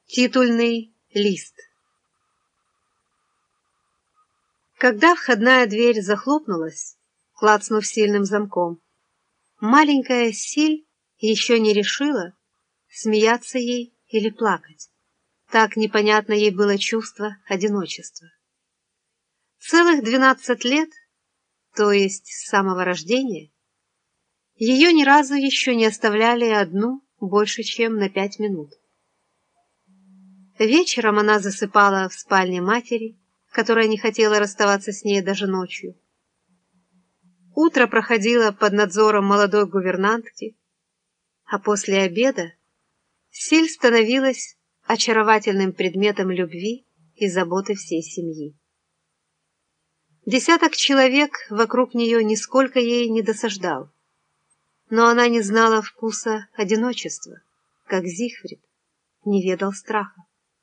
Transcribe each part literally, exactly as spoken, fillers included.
Титульный лист. Когда входная дверь захлопнулась, клацнув сильным замком, маленькая Силь еще не решила, смеяться ей или плакать. Так непонятно ей было чувство одиночества. Целых двенадцать лет, то есть с самого рождения, ее ни разу еще не оставляли одну больше, чем на пять минут. Вечером она засыпала в спальне матери, которая не хотела расставаться с ней даже ночью. Утро проходило под надзором молодой гувернантки, а после обеда Силь становилась очаровательным предметом любви и заботы всей семьи. Десяток человек вокруг нее нисколько ей не досаждал, но она не знала вкуса одиночества, как Зигфрид не ведал страха.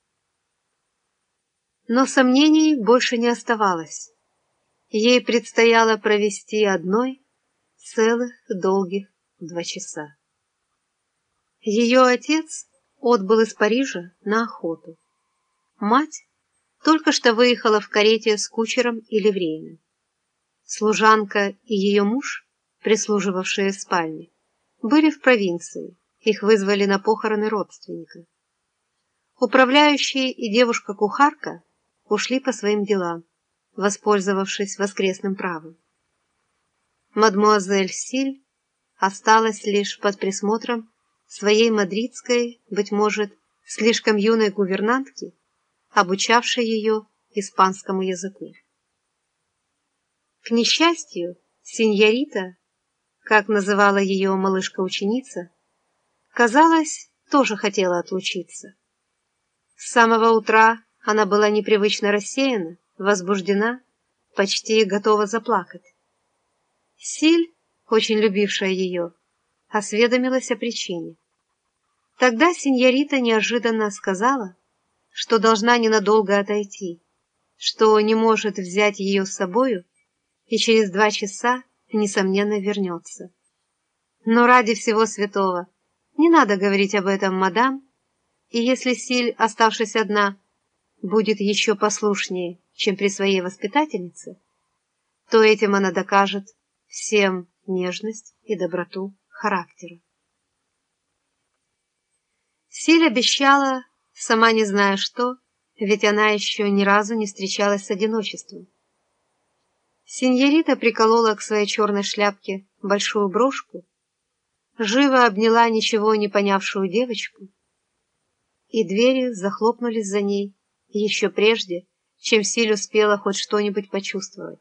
Но сомнений больше не оставалось. Ей предстояло провести одной целых долгих два часа. Ее отец отбыл из Парижа на охоту. Мать только что выехала в карете с кучером и ливрейным. Служанка и ее муж, прислуживавшие в спальне, были в провинции, их вызвали на похороны родственника. Управляющий и девушка-кухарка ушли по своим делам, воспользовавшись воскресным правом. Мадмуазель Силь осталась лишь под присмотром своей мадридской, быть может, слишком юной гувернантки, обучавшей ее испанскому языку. К несчастью, синьорита, как называла ее малышка-ученица, казалось, тоже хотела отлучиться. С самого утра она была непривычно рассеяна, возбуждена, почти готова заплакать. Силь, очень любившая ее, осведомилась о причине. Тогда синьорита неожиданно сказала, что должна ненадолго отойти, что не может взять ее с собою и через два часа, несомненно, вернется. Но ради всего святого не надо говорить об этом, мадам, и если Силь, оставшись одна, будет еще послушнее, чем при своей воспитательнице, то этим она докажет всем нежность и доброту характера. Силь обещала, сама не зная что, ведь она еще ни разу не встречалась с одиночеством. Синьорита приколола к своей черной шляпке большую брошку, живо обняла ничего не понявшую девочку, и двери захлопнулись за ней еще прежде, чем Силь успела хоть что-нибудь почувствовать.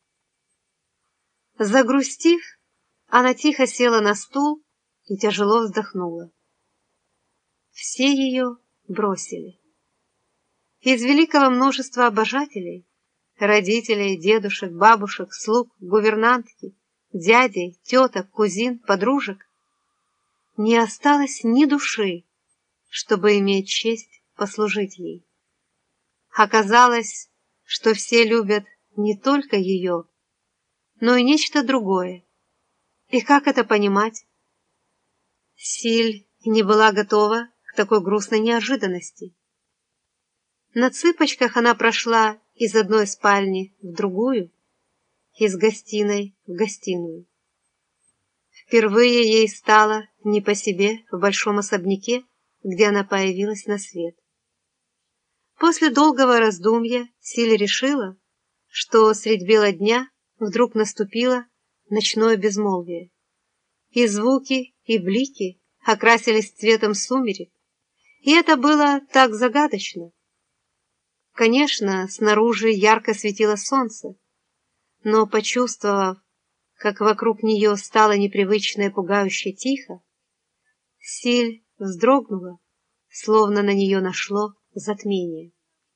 Загрустив, она тихо села на стул и тяжело вздохнула. Все ее бросили. Из великого множества обожателей, родителей, дедушек, бабушек, слуг, гувернантки, дядей, теток, кузин, подружек, не осталось ни души, чтобы иметь честь послужить ей. Оказалось, что все любят не только ее, но и нечто другое. И как это понимать? Силь не была готова к такой грустной неожиданности. На цыпочках она прошла из одной спальни в другую, из гостиной в гостиную. Впервые ей стало не по себе в большом особняке, где она появилась на свет. После долгого раздумья Силь решила, что средь бела дня вдруг наступило ночное безмолвие, и звуки, и блики окрасились цветом сумерек, и это было так загадочно. Конечно, снаружи ярко светило солнце, но, почувствовав, как вокруг нее стало непривычно и пугающе тихо, Силь вздрогнула, словно на нее нашло затмение.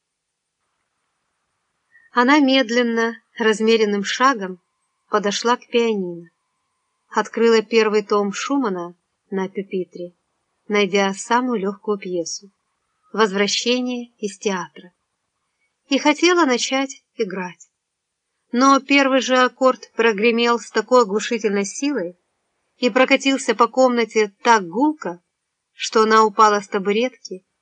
Она медленно, размеренным шагом подошла к пианино, открыла первый том Шумана на пюпитре, найдя самую легкую пьесу «Возвращение из театра», и хотела начать играть. Но первый же аккорд прогремел с такой оглушительной силой и прокатился по комнате так гулко, что она упала с табуретки